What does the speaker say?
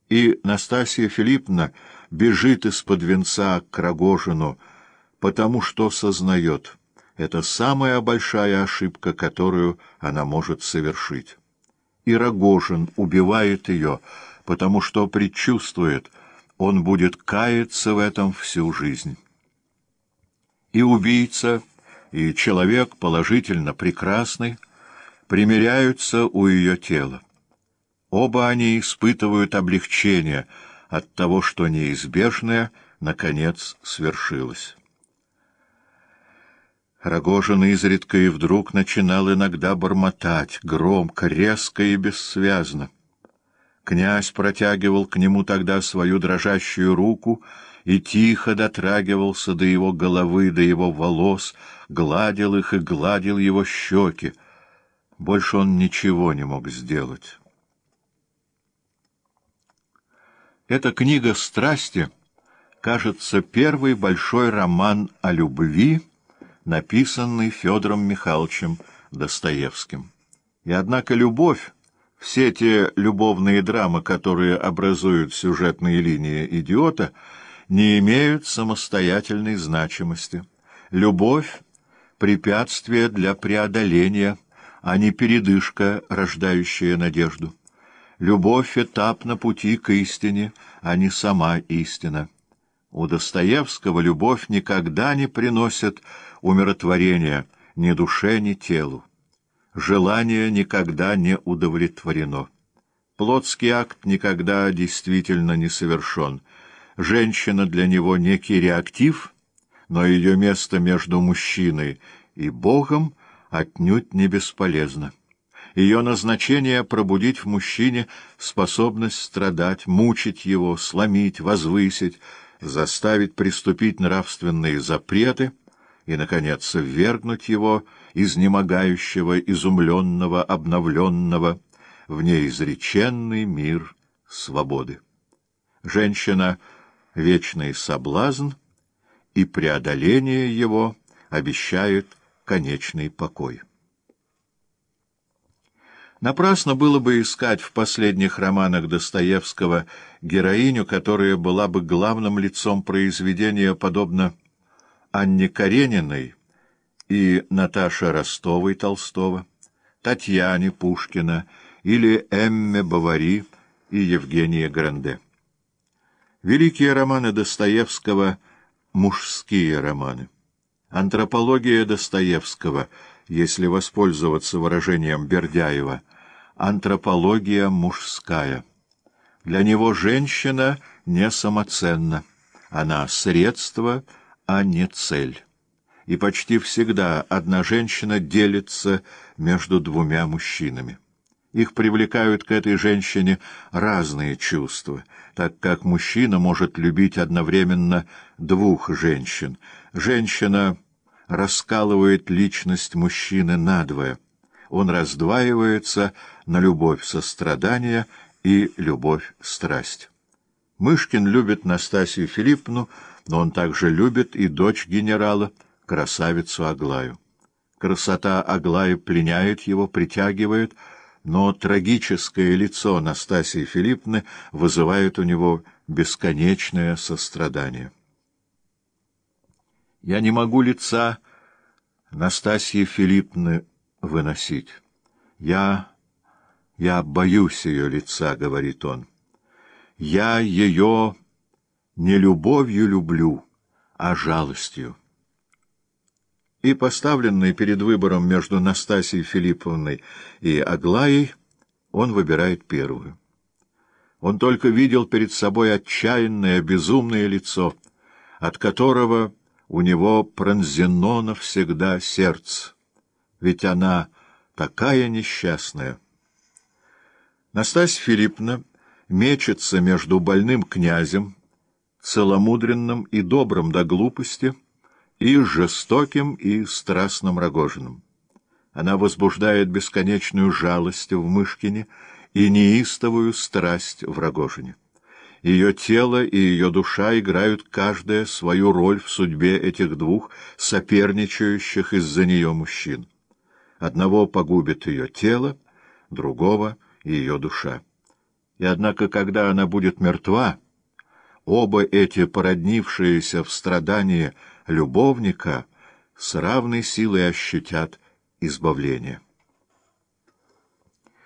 И Настасья Филипповна бежит из-под венца к Рогожину, потому что сознает, это самая большая ошибка, которую она может совершить. И Рогожин убивает ее, потому что предчувствует, он будет каяться в этом всю жизнь. И убийца, и человек положительно прекрасный примиряются у ее тела. Оба они испытывают облегчение от того, что неизбежное, наконец, свершилось. Рогожин изредка и вдруг начинал иногда бормотать, громко, резко и бессвязно. Князь протягивал к нему тогда свою дрожащую руку и тихо дотрагивался до его головы, до его волос, гладил их и гладил его щеки. Больше он ничего не мог сделать. Эта книга «Страсти» кажется первый большой роман о любви, написанный Федором Михайловичем Достоевским. И однако любовь, все те любовные драмы, которые образуют сюжетные линии «Идиота», не имеют самостоятельной значимости. Любовь — препятствие для преодоления, а не передышка, рождающая надежду. Любовь — этап на пути к истине, а не сама истина. У Достоевского любовь никогда не приносит умиротворения ни душе, ни телу. Желание никогда не удовлетворено. Плотский акт никогда действительно не совершен. Женщина для него некий реактив, но ее место между мужчиной и Богом отнюдь не бесполезно. Ее назначение — пробудить в мужчине способность страдать, мучить его, сломить, возвысить, заставить приступить нравственные запреты и, наконец, ввергнуть его, изнемогающего, изумленного, обновленного, в неизреченный мир свободы. Женщина — вечный соблазн, и преодоление его обещает конечный покой. Напрасно было бы искать в последних романах Достоевского героиню, которая была бы главным лицом произведения, подобно Анне Карениной и Наташе Ростовой Толстого, Татьяне Пушкина или Эмме Бовари и Евгения Гранде. Великие романы Достоевского — мужские романы. Антропология Достоевского, если воспользоваться выражением Бердяева, антропология мужская. Для него женщина не самоценна, она средство, а не цель. И почти всегда одна женщина делится между двумя мужчинами. Их привлекают к этой женщине разные чувства, так как мужчина может любить одновременно двух женщин. Женщина раскалывает личность мужчины надвое. Он раздваивается на любовь-сострадание и любовь-страсть. Мышкин любит Настасью Филипповну, но он также любит и дочь генерала, красавицу Аглаю. Красота Аглаи пленяет его, притягивает, но трагическое лицо Настасьи Филипповны вызывает у него бесконечное сострадание. Я не могу лица Настасьи Филипповны выносить. Я боюсь ее лица, — говорит он. Я ее не любовью люблю, а жалостью. И, поставленный перед выбором между Настасьей Филипповной и Аглаей, он выбирает первую. Он только видел перед собой отчаянное, безумное лицо, от которого у него пронзено навсегда сердце, ведь она такая несчастная. Настасья Филипповна мечется между больным князем, целомудренным и добрым до глупости, и жестоким и страстным Рогожиным. Она возбуждает бесконечную жалость в Мышкине и неистовую страсть в Рогожине. Ее тело и ее душа играют каждая свою роль в судьбе этих двух соперничающих из-за нее мужчин. Одного погубит ее тело, другого — ее душа. И однако, когда она будет мертва, оба эти породнившиеся в страдании любовника с равной силой ощутят избавление.